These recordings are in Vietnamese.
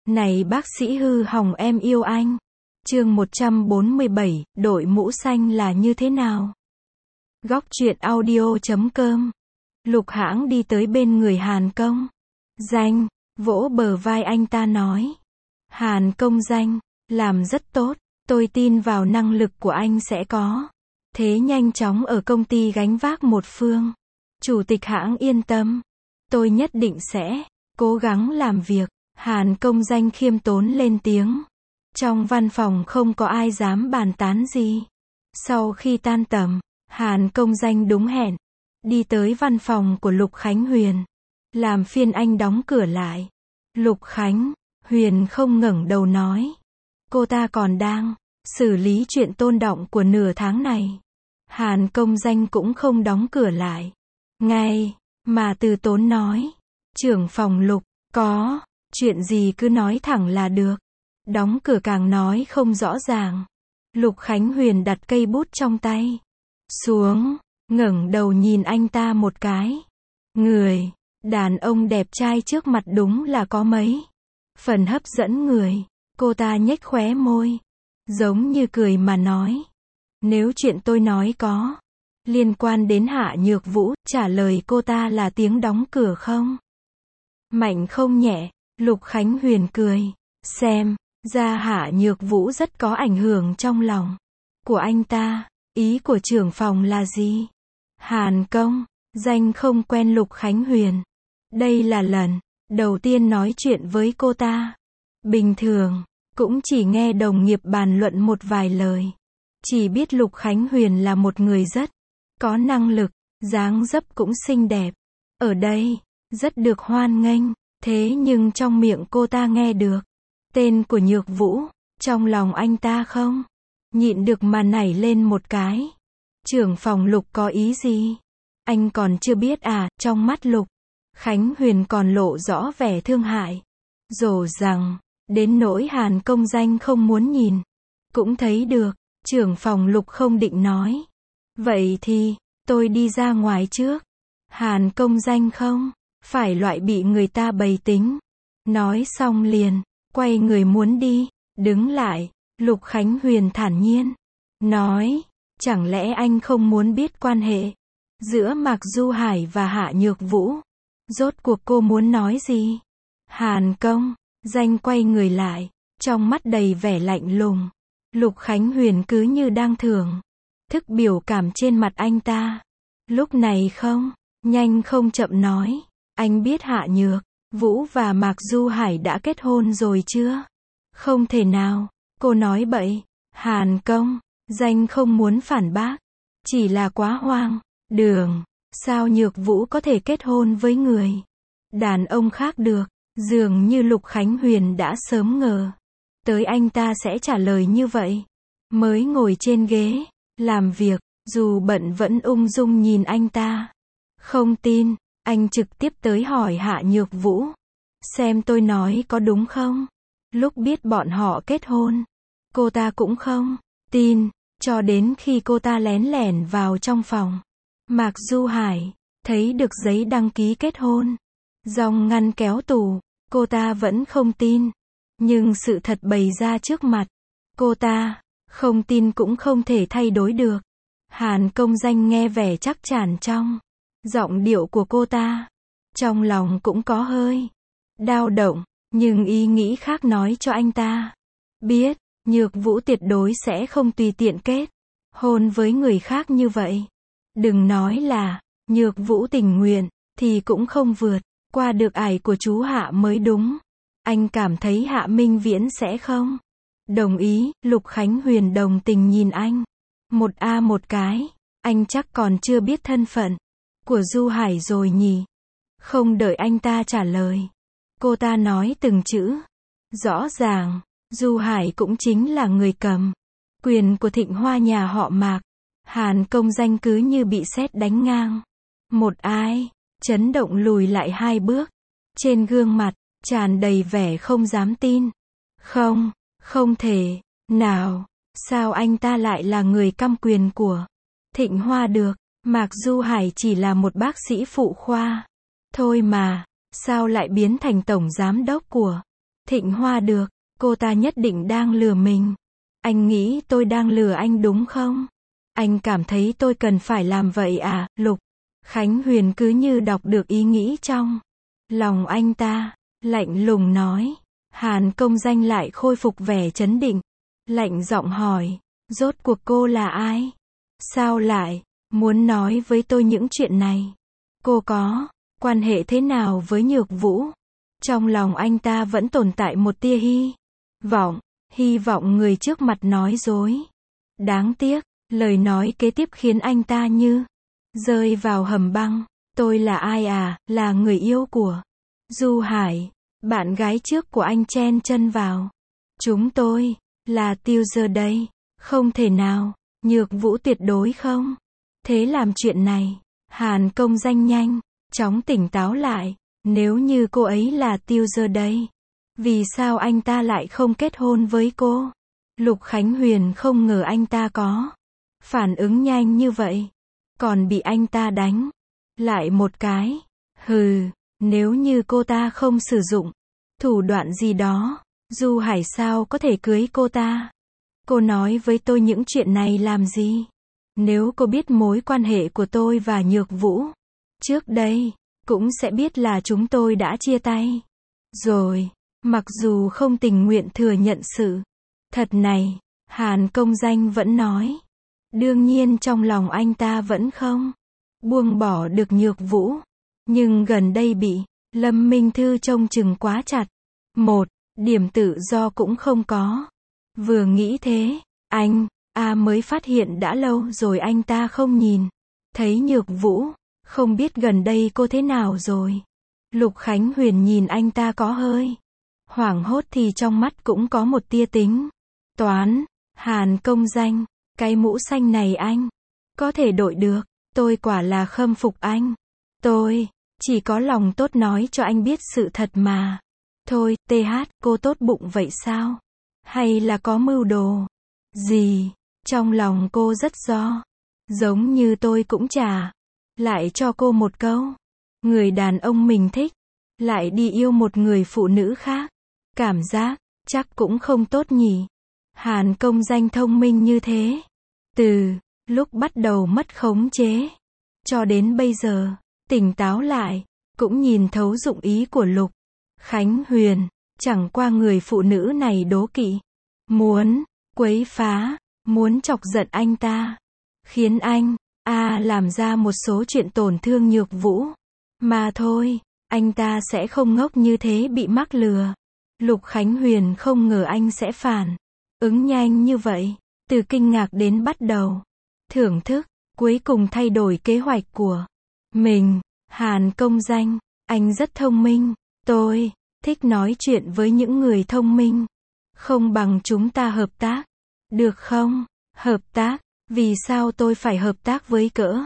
Này bác sĩ hư hỏng em yêu anh. Chương 147, đội mũ xanh là như thế nào? Góc truyện audio.com. Lục Hãng đi tới bên người Hàn Công Danh, vỗ bờ vai anh ta nói. Hàn Công Danh, làm rất tốt, tôi tin vào năng lực của anh sẽ có thế nhanh chóng ở công ty gánh vác một phương. Chủ tịch hãng yên tâm, tôi nhất định sẽ cố gắng làm việc. Hàn Công Danh khiêm tốn lên tiếng. Trong văn phòng không có ai dám bàn tán gì. Sau khi tan tầm, Hàn Công Danh đúng hẹn đi tới văn phòng của Lục Khánh Huyền. Làm phiền anh đóng cửa lại. Lục Khánh Huyền không ngẩng đầu nói. Cô ta còn đang xử lý chuyện tôn động của nửa tháng này. Hàn Công Danh cũng không đóng cửa lại. Ngay mà từ tốn nói. Trưởng phòng Lục, có chuyện gì cứ nói thẳng là được. Đóng cửa càng nói không rõ ràng. Lục Khánh Huyền đặt cây bút trong tay xuống, ngẩng đầu nhìn anh ta một cái. Người đàn ông đẹp trai trước mặt đúng là có mấy phần hấp dẫn người. Cô ta nhếch khóe môi, giống như cười mà nói. Nếu chuyện tôi nói có liên quan đến Hạ Nhược Vũ, trả lời cô ta là tiếng đóng cửa không mạnh không nhẹ. Lục Khánh Huyền cười. Xem ra Hạ Nhược Vũ rất có ảnh hưởng trong lòng của anh ta. Ý của trưởng phòng là gì? Hàn Công Danh không quen Lục Khánh Huyền. Đây là lần đầu tiên nói chuyện với cô ta. Bình thường cũng chỉ nghe đồng nghiệp bàn luận một vài lời. Chỉ biết Lục Khánh Huyền là một người rất có năng lực, dáng dấp cũng xinh đẹp. Ở đây rất được hoan nghênh. Thế nhưng trong miệng cô ta nghe được tên của Nhược Vũ. Trong lòng anh ta không nhịn được mà nảy lên một cái. Trưởng phòng Lục có ý gì? Anh còn chưa biết à? Trong mắt Lục Khánh Huyền còn lộ rõ vẻ thương hại. Dỗ rằng đến nỗi Hàn Công Danh không muốn nhìn cũng thấy được. Trưởng phòng Lục không định nói. Vậy thì tôi đi ra ngoài trước. Hàn Công Danh không phải loại bị người ta bày tính. Nói xong liền quay người muốn đi. Đứng lại, Lục Khánh Huyền thản nhiên nói. Chẳng lẽ anh không muốn biết quan hệ giữa Mạc Du Hải và Hạ Nhược Vũ? Rốt cuộc cô muốn nói gì? Hàn Công Danh quay người lại, trong mắt đầy vẻ lạnh lùng. Lục Khánh Huyền cứ như đang thưởng thức biểu cảm trên mặt anh ta. Lúc này không nhanh không chậm nói. Anh biết Hạ Nhược Vũ và Mạc Du Hải đã kết hôn rồi chưa? Không thể nào, cô nói bậy. Hàn Công Danh không muốn phản bác, chỉ là quá hoang đường. Sao Nhược Vũ có thể kết hôn với người đàn ông khác được? Dường như Lục Khánh Huyền đã sớm ngờ tới anh ta sẽ trả lời như vậy. Mới ngồi trên ghế làm việc, dù bận vẫn ung dung nhìn anh ta. Không tin, anh trực tiếp tới hỏi Hạ Nhược Vũ. Xem tôi nói có đúng không? Lúc biết bọn họ kết hôn, cô ta cũng không tin, cho đến khi cô ta lén lẻn vào trong phòng Mạc Du Hải, thấy được giấy đăng ký kết hôn dòng ngăn kéo tủ, cô ta vẫn không tin. Nhưng sự thật bày ra trước mặt, cô ta không tin cũng không thể thay đổi được. Hàn Công Danh nghe vẻ chắc chắn trong giọng điệu của cô ta, trong lòng cũng có hơi dao động, nhưng ý nghĩ khác nói cho anh ta biết, Nhược Vũ tuyệt đối sẽ không tùy tiện kết hôn với người khác như vậy. Đừng nói là Nhược Vũ tình nguyện, thì cũng không vượt qua được ải của chú Hạ mới đúng. Anh cảm thấy Hạ Minh Viễn sẽ không đồng ý. Lục Khánh Huyền đồng tình nhìn anh một cái. Anh chắc còn chưa biết thân phận của Du Hải rồi nhỉ? Không đợi anh ta trả lời, cô ta nói từng chữ. Rõ ràng Du Hải cũng chính là người cầm quyền của Thịnh Hoa nhà họ Mạc. Hàn Công Danh cứ như bị sét đánh ngang một ai, chấn động lùi lại 2 bước. Trên gương mặt tràn đầy vẻ không dám tin. Không thể nào, sao anh ta lại là người căm quyền của Thịnh Hoa được? Mạc Du Hải chỉ là một bác sĩ phụ khoa thôi mà, sao lại biến thành tổng giám đốc của Thịnh Hoa được, cô ta nhất định đang lừa mình. Anh nghĩ tôi đang lừa anh đúng không? Anh cảm thấy tôi cần phải làm vậy à, Lục? Khánh Huyền cứ như đọc được ý nghĩ trong lòng anh ta, lạnh lùng nói. Hàn Công Danh lại khôi phục vẻ trấn định, lạnh giọng hỏi, rốt cuộc cô là ai? Sao lại muốn nói với tôi những chuyện này? Cô có quan hệ thế nào với Nhược Vũ? Trong lòng anh ta vẫn tồn tại một tia hy vọng người trước mặt nói dối. Đáng tiếc, lời nói kế tiếp khiến anh ta như rơi vào hầm băng. Tôi là ai à? Là người yêu của Du Hải, bạn gái trước của anh chen chân vào. Chúng tôi là Tiêu Giờ đây. Không thể nào, Nhược Vũ tuyệt đối không thế làm chuyện này. Hàn Công Danh nhanh chóng tỉnh táo lại. Nếu như cô ấy là Tiêu Giờ đây, vì sao anh ta lại không kết hôn với cô? Lục Khánh Huyền không ngờ anh ta có phản ứng nhanh như vậy, còn bị anh ta đánh lại một cái. Hừ, nếu như cô ta không sử dụng thủ đoạn gì đó, Du Hải sao có thể cưới cô ta? Cô nói với tôi những chuyện này làm gì? Nếu cô biết mối quan hệ của tôi và Nhược Vũ trước đây, cũng sẽ biết là chúng tôi đã chia tay rồi. Mặc dù không tình nguyện thừa nhận sự thật này, Hàn Công Danh vẫn nói. Đương nhiên trong lòng anh ta vẫn không buông bỏ được Nhược Vũ, nhưng gần đây bị Lâm Minh Thư trông chừng quá chặt, một điểm tự do cũng không có. Vừa nghĩ thế, anh mới phát hiện đã lâu rồi anh ta không nhìn thấy Nhược Vũ, không biết gần đây cô thế nào rồi. Lục Khánh Huyền nhìn anh ta có hơi hoảng hốt thì trong mắt cũng có một tia tính toán. Hàn Công Danh, cái mũ xanh này anh có thể đội được, tôi quả là khâm phục anh. Tôi chỉ có lòng tốt nói cho anh biết sự thật mà. Thôi, cô tốt bụng vậy sao? Hay là có mưu đồ gì? Trong lòng cô rất giống như tôi cũng trả lại cho cô một câu. Người đàn ông mình thích lại đi yêu một người phụ nữ khác, cảm giác chắc cũng không tốt nhỉ. Hàn Công Danh thông minh như thế, từ lúc bắt đầu mất khống chế cho đến bây giờ tỉnh táo lại, cũng nhìn thấu dụng ý của Lục Khánh Huyền. Chẳng qua người phụ nữ này đố kỵ, muốn quấy phá, muốn chọc giận anh ta, khiến anh làm ra một số chuyện tổn thương Nhược Vũ mà thôi. Anh ta sẽ không ngốc như thế bị mắc lừa. Lục Khánh Huyền không ngờ anh sẽ phản ứng nhanh như vậy, từ kinh ngạc đến bắt đầu thưởng thức, cuối cùng thay đổi kế hoạch của mình. Hàn Công Danh, anh rất thông minh. Tôi thích nói chuyện với những người thông minh. Không bằng chúng ta hợp tác, được không? Hợp tác? Vì sao tôi phải hợp tác với cỡ?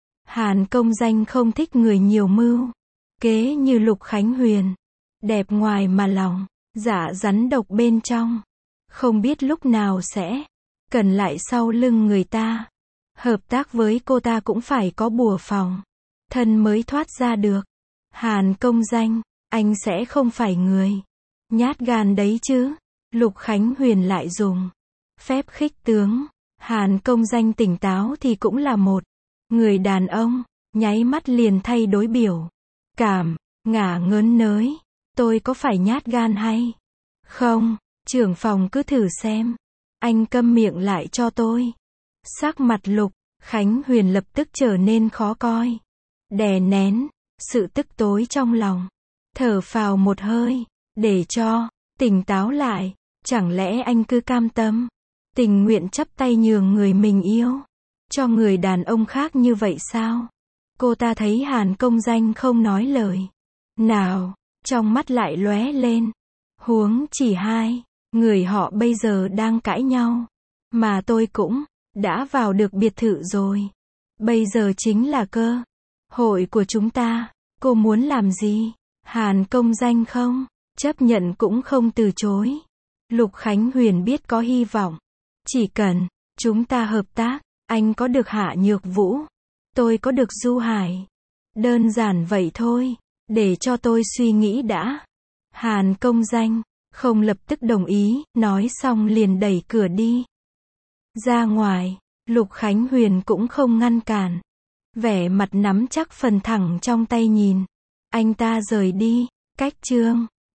Hàn Công Danh không thích người nhiều mưu kế như Lục Khánh Huyền. Đẹp ngoài mà lòng dạ rắn độc bên trong. Không biết lúc nào sẽ cần lại sau lưng người ta. Hợp tác với cô ta cũng phải có bùa phòng thân mới thoát ra được. Hàn Công Danh, anh sẽ không phải người nhát gan đấy chứ? Lục Khánh Huyền lại dùng phép khích tướng. Hàn Công Danh tỉnh táo thì cũng là một người đàn ông, nháy mắt liền thay đổi biểu cảm, ngả ngớn nới. Tôi có phải nhát gan hay không? Trưởng phòng cứ thử xem. Anh câm miệng lại cho tôi. Sắc mặt Lục Khánh Huyền lập tức trở nên khó coi. Đè nén sự tức tối trong lòng, thở phào một hơi, để cho tỉnh táo lại. Chẳng lẽ anh cứ cam tâm, tình nguyện chắp tay nhường người mình yêu cho người đàn ông khác như vậy sao? Cô ta thấy Hàn Công Danh không nói lời nào, trong mắt lại lóe lên. Huống chỉ hai người họ bây giờ đang cãi nhau, mà tôi cũng đã vào được biệt thự rồi. Bây giờ chính là cơ hội của chúng ta. Cô muốn làm gì? Hàn Công Danh không chấp nhận cũng không từ chối. Lục Khánh Huyền biết có hy vọng. Chỉ cần chúng ta hợp tác, anh có được Hạ Nhược Vũ, tôi có được Du Hải. Đơn giản vậy thôi. Để cho tôi suy nghĩ đã. Hàn Công Danh không lập tức đồng ý, nói xong liền đẩy cửa đi ra ngoài. Lục Khánh Huyền cũng không ngăn cản. Vẻ mặt nắm chắc phần thẳng trong tay nhìn. Anh ta rời đi. Cách chương